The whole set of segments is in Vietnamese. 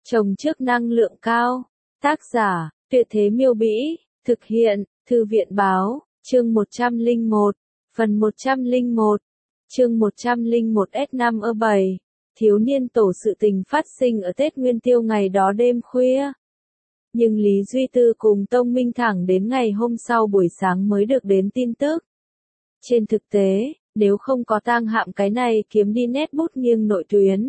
Trồng trước năng lượng cao. Tác giả, Tuyệt Thế Miêu Bĩ, thực hiện, Thư viện Báo, chương 101, phần 101, chương 101S5-7, thiếu niên tổ sự tình phát sinh ở Tết Nguyên Tiêu ngày đó đêm khuya. Nhưng Lý Duy Tư cùng Tông Minh thẳng đến ngày hôm sau buổi sáng mới được đến tin tức. Trên thực tế, nếu không có Tang Hạm cái này kiếm đi nét bút nghiêng nội tuyến,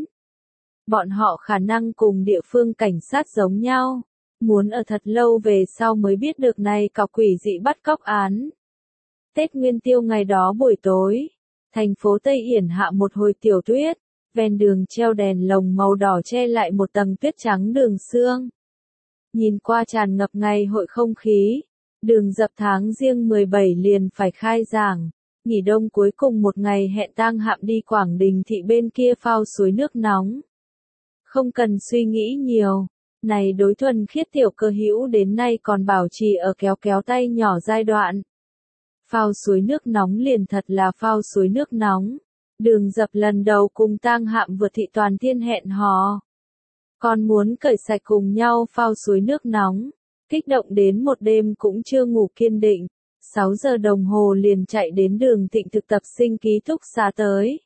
bọn họ khả năng cùng địa phương cảnh sát giống nhau, muốn ở thật lâu về sau mới biết được này cọc quỷ dị bắt cóc án. Tết Nguyên Tiêu ngày đó buổi tối, thành phố Tây Yển hạ một hồi tiểu tuyết, ven đường treo đèn lồng màu đỏ che lại một tầng tuyết trắng đường sương. Nhìn qua tràn ngập ngày hội không khí, Đường Dập tháng Giêng 17 liền phải khai giảng, nghỉ đông cuối cùng một ngày hẹn Tang Hạm đi Quảng Đình thị bên kia phao suối nước nóng. Không cần suy nghĩ nhiều, này đối thuần khiết tiểu cơ hữu đến nay còn bảo trì ở kéo kéo tay nhỏ giai đoạn. Phao suối nước nóng liền thật là phao suối nước nóng. Đường Dập lần đầu cùng Tang Hạm vượt thị toàn thiên hẹn hò. Còn muốn cởi sạch cùng nhau phao suối nước nóng. Kích động đến một đêm cũng chưa ngủ kiên định. 6 giờ đồng hồ liền chạy đến Đường Thịnh thực tập sinh ký túc xá tới.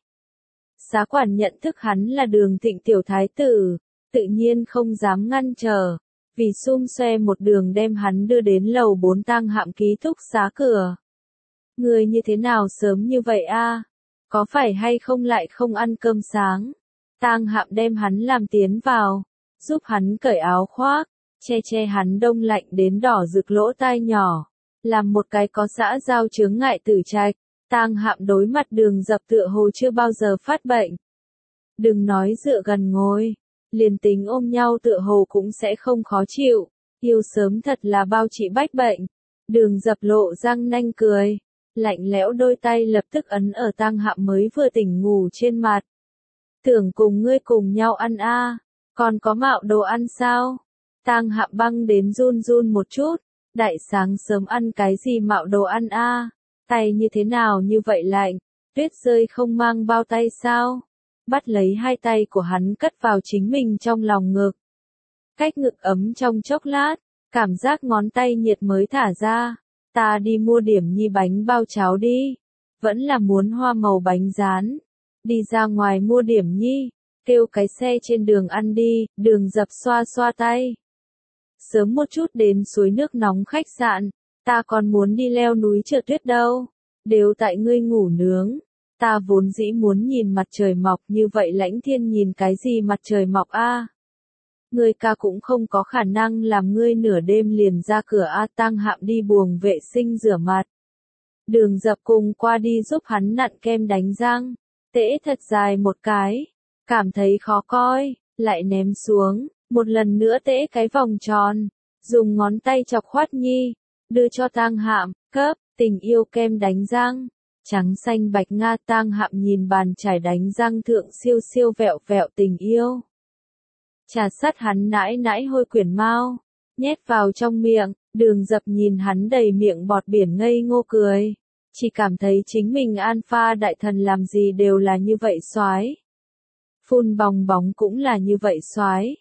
Xá quản nhận thức hắn là Đường Thịnh tiểu thái tử, tự nhiên không dám ngăn trở, vì xum xoe một đường đem hắn đưa đến lầu 4 Tang Hạm ký túc xá cửa. Người như thế nào sớm như vậy a? Có phải hay không lại không ăn cơm sáng? Tang Hạm đem hắn làm tiến vào, giúp hắn cởi áo khoác, che hắn đông lạnh đến đỏ rực lỗ tai nhỏ, làm một cái có xã giao chướng ngại tử trạch. Tang Hạm đối mặt Đường Dập tựa hồ chưa bao giờ phát bệnh. Đừng nói dựa gần ngồi, liền tính ôm nhau tựa hồ cũng sẽ không khó chịu, yêu sớm thật là bao trị bách bệnh. Đường Dập lộ răng nanh cười, lạnh lẽo đôi tay lập tức ấn ở Tang Hạm mới vừa tỉnh ngủ trên mặt. Tưởng cùng ngươi cùng nhau ăn a, còn có mạo đồ ăn sao? Tang Hạm băng đến run run một chút, đại sáng sớm ăn cái gì mạo đồ ăn a? Tay như thế nào như vậy lạnh, tuyết rơi không mang bao tay sao? Bắt lấy hai tay của hắn cất vào chính mình trong lòng ngực. Cách ngực ấm trong chốc lát, cảm giác ngón tay nhiệt mới thả ra. Ta đi mua điểm nhi bánh bao cháo đi. Vẫn là muốn hoa màu bánh rán. Đi ra ngoài mua điểm nhi, kêu cái xe trên đường ăn đi. Đường Dập xoa xoa tay. Sớm một chút đến suối nước nóng khách sạn. Ta còn muốn đi leo núi trượt tuyết đâu. Đều tại ngươi ngủ nướng. Ta vốn dĩ muốn nhìn mặt trời mọc như vậy lãnh thiên nhìn cái gì mặt trời mọc a? Ngươi ca cũng không có khả năng làm ngươi nửa đêm liền ra cửa a. Tang Hạm đi buồng vệ sinh rửa mặt. Đường Dập cùng qua đi giúp hắn nặn kem đánh răng. Tễ thật dài một cái. Cảm thấy khó coi, lại ném xuống. Một lần nữa tễ cái vòng tròn. Dùng ngón tay chọc khoát nhi. Đưa cho Tang Hạm, cấp, tình yêu kem đánh răng. Trắng xanh bạch nga. Tang Hạm nhìn bàn chải đánh răng thượng siêu siêu vẹo vẹo tình yêu. Trà sắt hắn nãi nãi hôi quyển mau, nhét vào trong miệng. Đường Dập nhìn hắn đầy miệng bọt biển ngây ngô cười. Chỉ cảm thấy chính mình alpha đại thần làm gì đều là như vậy soái. Phun bong bóng cũng là như vậy soái.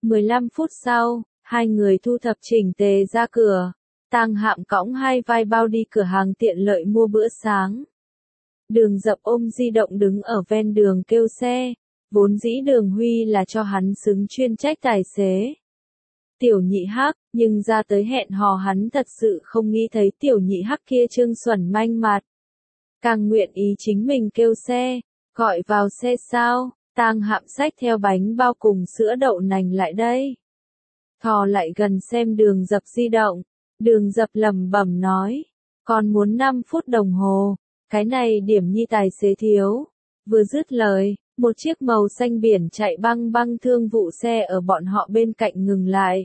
15 phút sau, hai người thu thập chỉnh tề ra cửa. Tang Hạm cõng hai vai bao đi cửa hàng tiện lợi mua bữa sáng. Đường Dập ôm di động đứng ở ven đường kêu xe. Vốn dĩ Đường Huy là cho hắn xứng chuyên trách tài xế. Tiểu nhị hắc, nhưng ra tới hẹn hò hắn thật sự không nghĩ thấy tiểu nhị hắc kia trương xuẩn manh mặt. Càng nguyện ý chính mình kêu xe, gọi vào xe sao? Tang Hạm xách theo bánh bao cùng sữa đậu nành lại đây. Thò lại gần xem Đường Dập di động. Đường Dập lẩm bẩm nói, còn muốn 5 phút đồng hồ, cái này điểm nhi tài xế thiếu. Vừa dứt lời, một chiếc màu xanh biển chạy băng băng thương vụ xe ở bọn họ bên cạnh ngừng lại.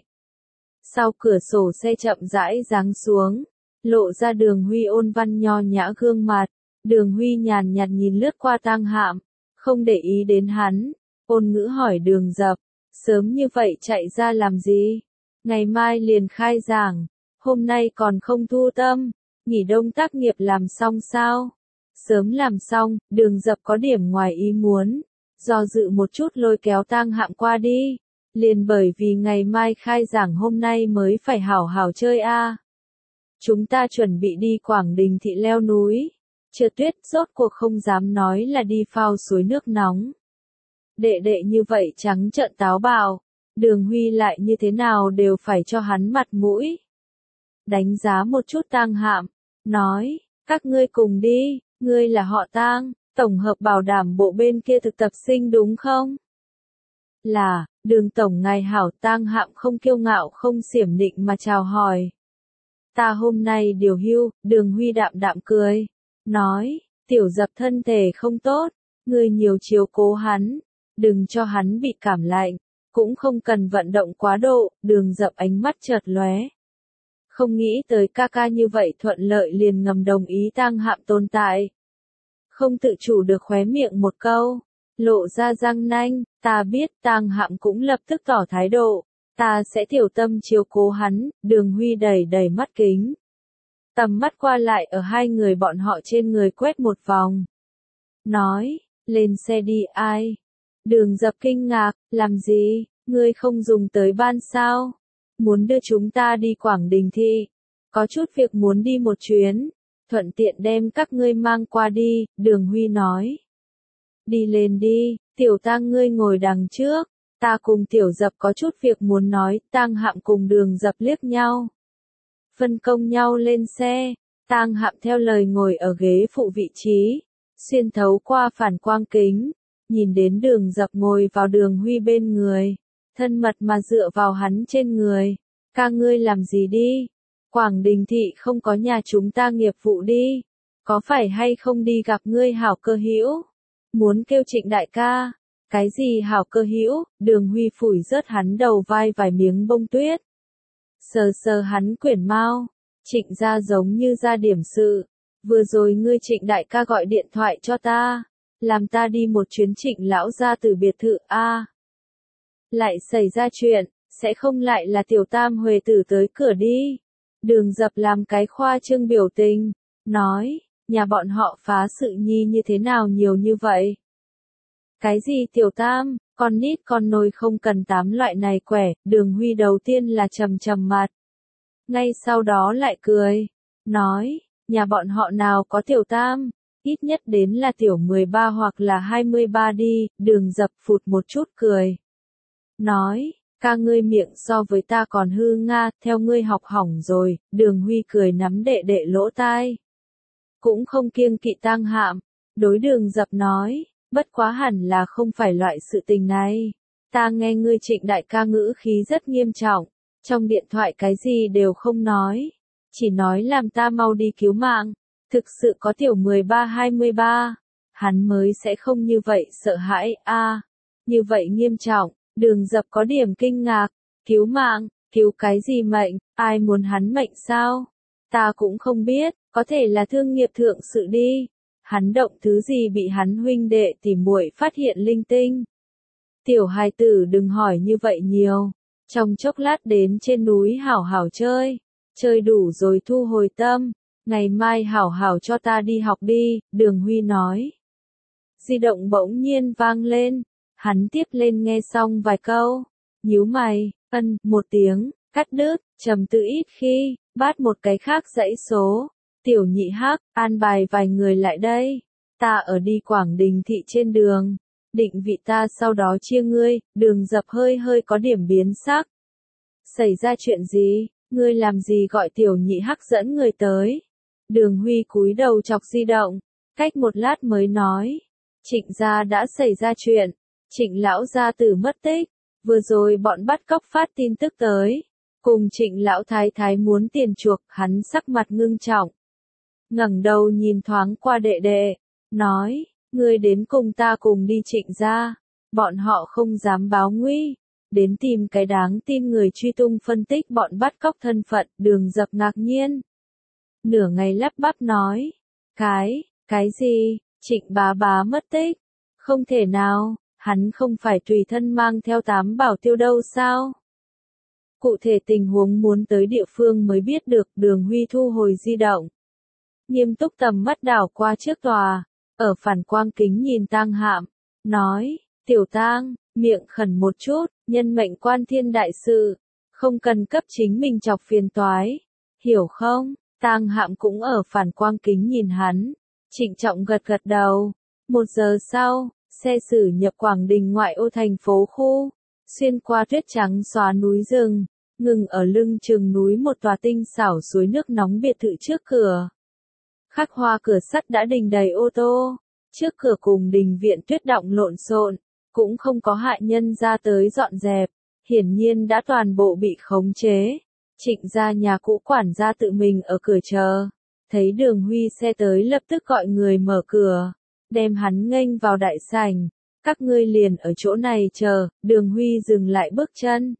Sau cửa sổ xe chậm rãi giáng xuống, lộ ra Đường Huy ôn văn nho nhã gương mặt. Đường Huy nhàn nhạt nhìn lướt qua Tang Hạm, không để ý đến hắn, ôn ngữ hỏi Đường Dập, sớm như vậy chạy ra làm gì? Ngày mai liền khai giảng, hôm nay còn không thu tâm, nghỉ đông tác nghiệp làm xong sao? Sớm làm xong. Đường Dập có điểm ngoài ý muốn, do dự một chút lôi kéo Tang Hạm qua đi. Liền bởi vì ngày mai khai giảng hôm nay mới phải hảo hảo chơi a. Chúng ta chuẩn bị đi Quảng Đình thị leo núi. Trượt tuyết rốt cuộc không dám nói là đi phao suối nước nóng. Đệ đệ như vậy trắng trợn táo bạo, Đường Huy lại như thế nào đều phải cho hắn mặt mũi. Đánh giá một chút Tang Hạm, nói, các ngươi cùng đi, ngươi là họ Tang, tổng hợp bảo đảm bộ bên kia thực tập sinh đúng không? Là, Đường tổng ngài hảo. Tang Hạm không kiêu ngạo không xiểm nịnh mà chào hỏi. Ta hôm nay điều hưu. Đường Huy đạm đạm cười, nói, Tiểu Dập thân thể không tốt, ngươi nhiều chiếu cố hắn, đừng cho hắn bị cảm lạnh, cũng không cần vận động quá độ. Đường Dập ánh mắt chợt lóe. Không nghĩ tới ca ca như vậy thuận lợi liền ngầm đồng ý Tang Hạm tồn tại. Không tự chủ được khóe miệng một câu, lộ ra răng nanh. Ta biết. Tang Hạm cũng lập tức tỏ thái độ, ta sẽ tiểu tâm chiếu cố hắn. Đường Huy đầy đầy mắt kính. Tầm mắt qua lại ở hai người bọn họ trên người quét một vòng. Nói, lên xe đi. Ai? Đường Dập kinh ngạc, làm gì, ngươi không dùng tới ban sao? Muốn đưa chúng ta đi Quảng Đình thị. Có chút việc muốn đi một chuyến, thuận tiện đem các ngươi mang qua đi. Đường Huy nói. Đi lên đi, Tiểu Tang ngươi ngồi đằng trước, ta cùng Tiểu Dập có chút việc muốn nói. Tang Hạm cùng Đường Dập liếc nhau, phân công nhau lên xe. Tang Hạm theo lời ngồi ở ghế phụ vị trí, xuyên thấu qua phản quang kính, nhìn đến Đường Dập ngồi vào Đường Huy bên người, thân mật mà dựa vào hắn trên người. Ca ngươi làm gì đi? Quảng Đình thị không có nhà chúng ta nghiệp vụ đi. Có phải hay không đi gặp ngươi hảo cơ hữu? Muốn kêu Trịnh đại ca. Cái gì hảo cơ hữu? Đường Huy phủi rớt hắn đầu vai vài miếng bông tuyết. Sờ sờ hắn quyển mao. Trịnh gia giống như ra điểm sự. Vừa rồi ngươi Trịnh đại ca gọi điện thoại cho ta, làm ta đi một chuyến Trịnh lão gia từ biệt thự a. Lại xảy ra chuyện, sẽ không lại là Tiểu Tam Huệ tử tới cửa đi. Đường Dập làm cái khoa trương biểu tình, nói, nhà bọn họ phá sự nhi như thế nào nhiều như vậy? Cái gì Tiểu Tam, con nít con nôi không cần tám loại này quẻ. Đường Huy đầu tiên là trầm trầm mặt, ngay sau đó lại cười, nói, nhà bọn họ nào có Tiểu Tam, ít nhất đến là Tiểu 13 hoặc là 23 đi. Đường Dập phụt một chút cười, nói, ca ngươi miệng so với ta còn hư nga, theo ngươi học hỏng rồi. Đường Huy cười nắm đệ đệ lỗ tai, cũng không kiêng kỵ Tang Hạm, đối Đường Dập nói, bất quá hẳn là không phải loại sự tình này. Ta nghe ngươi Trịnh đại ca ngữ khí rất nghiêm trọng, trong điện thoại cái gì đều không nói, chỉ nói làm ta mau đi cứu mạng. Thực sự có Tiểu 13-23, hắn mới sẽ không như vậy sợ hãi a. Như vậy nghiêm trọng. Đường Dập có điểm kinh ngạc, cứu mạng, cứu cái gì mệnh, ai muốn hắn mệnh sao? Ta cũng không biết, có thể là thương nghiệp thượng sự đi. Hắn động thứ gì bị hắn huynh đệ tỉ muội phát hiện linh tinh. Tiểu hài tử đừng hỏi như vậy nhiều, trong chốc lát đến trên núi hảo hảo chơi, chơi đủ rồi thu hồi tâm, ngày mai hảo hảo cho ta đi học đi. Đường Huy nói. Di động bỗng nhiên vang lên. Hắn tiếp lên nghe xong vài câu, nhíu mày, một tiếng, cắt đứt, trầm tư ít khi, bắt một cái khác dãy số. Tiểu Nhị Hắc, an bài vài người lại đây. Ta ở đi Quảng Đình thị trên đường, định vị ta sau đó chia ngươi. Đường Dập hơi hơi có điểm biến sắc. Xảy ra chuyện gì, ngươi làm gì gọi Tiểu Nhị Hắc dẫn người tới? Đường Huy cúi đầu chọc di động, cách một lát mới nói, Trịnh gia đã xảy ra chuyện. Trịnh lão gia tử mất tích, vừa rồi bọn bắt cóc phát tin tức tới, cùng Trịnh lão thái thái muốn tiền chuộc. Hắn sắc mặt ngưng trọng, ngẩng đầu nhìn thoáng qua đệ đệ, nói, ngươi đến cùng ta cùng đi Trịnh gia, bọn họ không dám báo nguy, đến tìm cái đáng tin người truy tung phân tích bọn bắt cóc thân phận. Đường Dập ngạc nhiên, nửa ngày lắp bắp nói, cái gì, Trịnh bá bá mất tích, không thể nào. Hắn không phải tùy thân mang theo 8 bảo tiêu đâu sao? Cụ thể tình huống muốn tới địa phương mới biết được. Đường Huy thu hồi di động, nghiêm túc tầm mắt đảo qua trước tòa, ở phản quang kính nhìn Tang Hạm, nói, Tiểu Tang, miệng khẩn một chút, nhân mệnh quan thiên đại sự, không cần cấp chính mình chọc phiền toái, hiểu không? Tang Hạm cũng ở phản quang kính nhìn hắn, trịnh trọng gật gật đầu. 1 giờ sau, xe xử nhập Quảng Đình ngoại ô thành phố khu, xuyên qua tuyết trắng xóa núi rừng, ngừng ở lưng chừng núi một tòa tinh xảo suối nước nóng biệt thự trước cửa. Khắc hoa cửa sắt đã đình đầy ô tô, trước cửa cùng đình viện tuyết động lộn xộn, cũng không có hạ nhân ra tới dọn dẹp, hiển nhiên đã toàn bộ bị khống chế. Trịnh gia nhà cũ quản gia tự mình ở cửa chờ, thấy Đường Huy xe tới lập tức gọi người mở cửa, đem hắn nghênh vào đại sảnh. Các ngươi liền ở chỗ này chờ. Đường Huy dừng lại bước chân,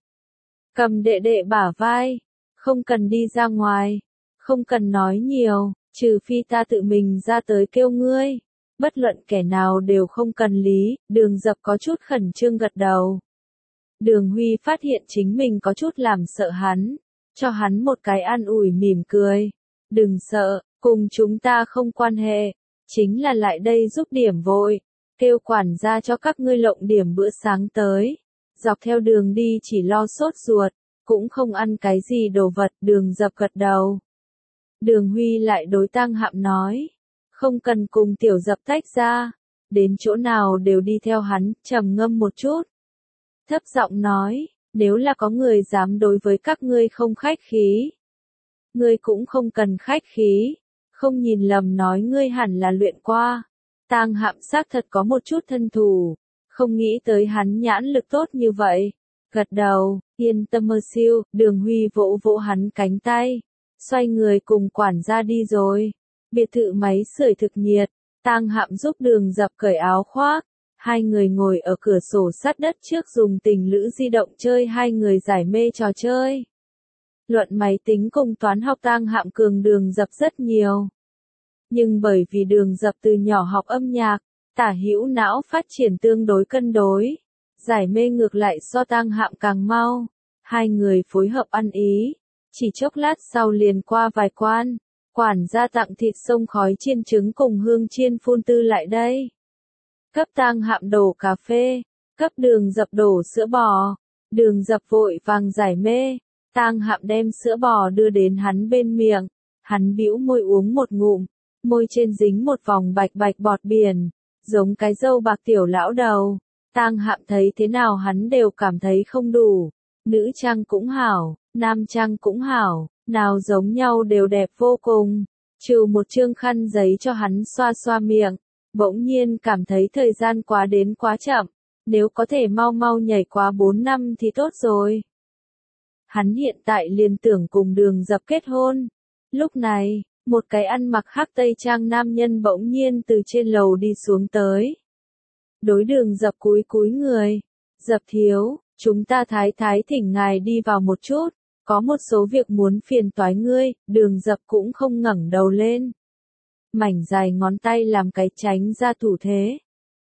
cầm đệ đệ bả vai, không cần đi ra ngoài, không cần nói nhiều, trừ phi ta tự mình ra tới kêu ngươi, bất luận kẻ nào đều không cần lý. Đường Dập có chút khẩn trương gật đầu. Đường Huy phát hiện chính mình có chút làm sợ hắn, cho hắn một cái an ủi mỉm cười. Đừng sợ, cùng chúng ta không quan hệ, chính là lại đây giúp điểm vội, kêu quản gia cho các ngươi lộng điểm bữa sáng tới. Dọc theo đường đi chỉ lo sốt ruột, cũng không ăn cái gì đồ vật. Đường Dập gật đầu. Đường Huy lại đối Tang Hạm nói, không cần cùng Tiểu Dập tách ra, đến chỗ nào đều đi theo hắn. Trầm ngâm một chút, thấp giọng nói, nếu là có người dám đối với các ngươi không khách khí, ngươi cũng không cần khách khí, không nhìn lầm nói ngươi hẳn là luyện qua. Tang Hạm xác thật có một chút thân thủ, không nghĩ tới hắn nhãn lực tốt như vậy. Gật đầu, yên tâm mơ siêu. Đường Huy vỗ vỗ hắn cánh tay, xoay người cùng quản gia đi rồi. Biệt thự máy sưởi thực nhiệt, Tang Hạm giúp Đường Dập cởi áo khoác. Hai người ngồi ở cửa sổ sát đất trước dùng tình lữ di động chơi hai người giải mê trò chơi. Luận máy tính cùng toán học Tang Hạm cường Đường Dập rất nhiều. Nhưng bởi vì Đường Dập từ nhỏ học âm nhạc, tả hữu não phát triển tương đối cân đối, giải mê ngược lại so Tang Hạm càng mau. Hai người phối hợp ăn ý, chỉ chốc lát sau liền qua vài quan, quản gia tặng thịt xông khói chiên trứng cùng hương chiên phun tư lại đây. Cấp Tang Hạm đổ cà phê, cấp Đường Dập đổ sữa bò. Đường Dập vội vàng giải mê, Tang Hạm đem sữa bò đưa đến hắn bên miệng, hắn bĩu môi uống một ngụm, môi trên dính một vòng bạch bạch bọt biển, giống cái râu bạc tiểu lão đầu. Tang Hạm thấy thế nào hắn đều cảm thấy không đủ, nữ trang cũng hảo, nam trang cũng hảo, nào giống nhau đều đẹp vô cùng. Trừ một chương khăn giấy cho hắn xoa xoa miệng, bỗng nhiên cảm thấy thời gian quá đến quá chậm, nếu có thể mau mau nhảy qua 4 năm thì tốt rồi. Hắn hiện tại liền tưởng cùng Đường Dập kết hôn. Lúc này, một cái ăn mặc hắc tây trang nam nhân bỗng nhiên từ trên lầu đi xuống tới. Đối Đường Dập cúi cúi người, Dập thiếu, chúng ta thái thái thỉnh ngài đi vào một chút, có một số việc muốn phiền toái ngươi. Đường Dập cũng không ngẩng đầu lên, mảnh dài ngón tay làm cái tránh ra thủ thế.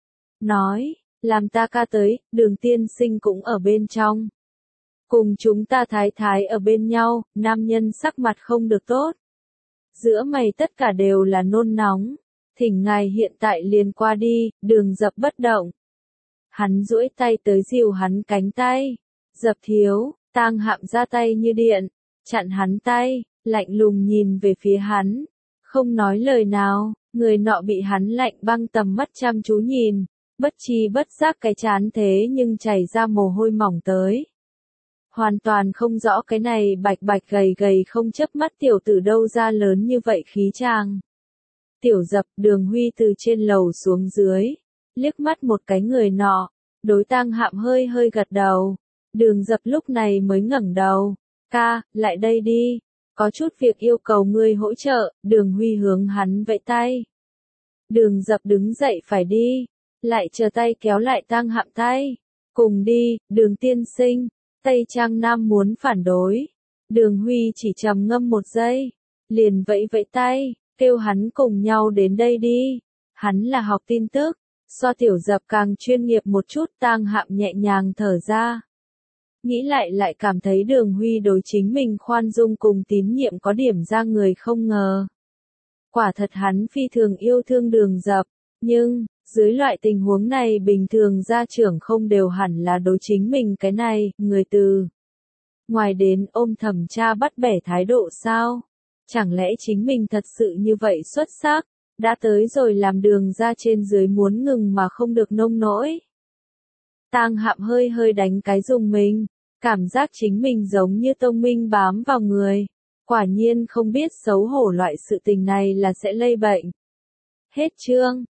Nói, làm ta ca tới. Đường tiên sinh cũng ở bên trong. Cùng chúng ta thái thái ở bên nhau. Nam nhân sắc mặt không được tốt, giữa mày tất cả đều là nôn nóng. Thỉnh ngài hiện tại liền qua đi. Đường Dập bất động. Hắn duỗi tay tới dìu hắn cánh tay. Dập thiếu. Tang Hạm ra tay như điện, chặn hắn tay, lạnh lùng nhìn về phía hắn, không nói lời nào. Người nọ bị hắn lạnh băng tầm mắt chăm chú nhìn, bất tri bất giác cái chán thế nhưng chảy ra mồ hôi mỏng tới. Hoàn toàn không rõ cái này bạch bạch gầy gầy không chớp mắt tiểu tử đâu ra lớn như vậy khí chàng. Tiểu Dập. Đường Huy từ trên lầu xuống dưới, liếc mắt một cái người nọ, đối Tang Hạm hơi hơi gật đầu. Đường Dập lúc này mới ngẩng đầu. Ca, lại đây đi, có chút việc yêu cầu ngươi hỗ trợ. Đường Huy hướng hắn vẫy tay. Đường Dập đứng dậy phải đi, lại chờ tay kéo lại Tang Hạm tay. Cùng đi. Đường tiên sinh. Tây trang nam muốn phản đối. Đường Huy chỉ trầm ngâm một giây, liền vẫy vẫy tay, kêu hắn cùng nhau đến đây đi. Hắn là học tin tức, so Tiểu Dập càng chuyên nghiệp một chút. Tang Hạm nhẹ nhàng thở ra. Nghĩ lại cảm thấy Đường Huy đối chính mình khoan dung cùng tín nhiệm có điểm ra người không ngờ. Quả thật hắn phi thường yêu thương Đường Dập, nhưng, Dưới loại tình huống này bình thường gia trưởng không đều hẳn là đối chính mình cái này, người từ ngoài đến ôm thẩm tra bắt bẻ thái độ sao? Chẳng lẽ chính mình thật sự như vậy xuất sắc, đã tới rồi làm đường ra trên dưới muốn ngừng mà không được nông nỗi. Tang Hạm hơi hơi đánh cái dùng mình, cảm giác chính mình giống như tông minh bám vào người. Quả nhiên không biết xấu hổ loại sự tình này là sẽ lây bệnh. Hết chương.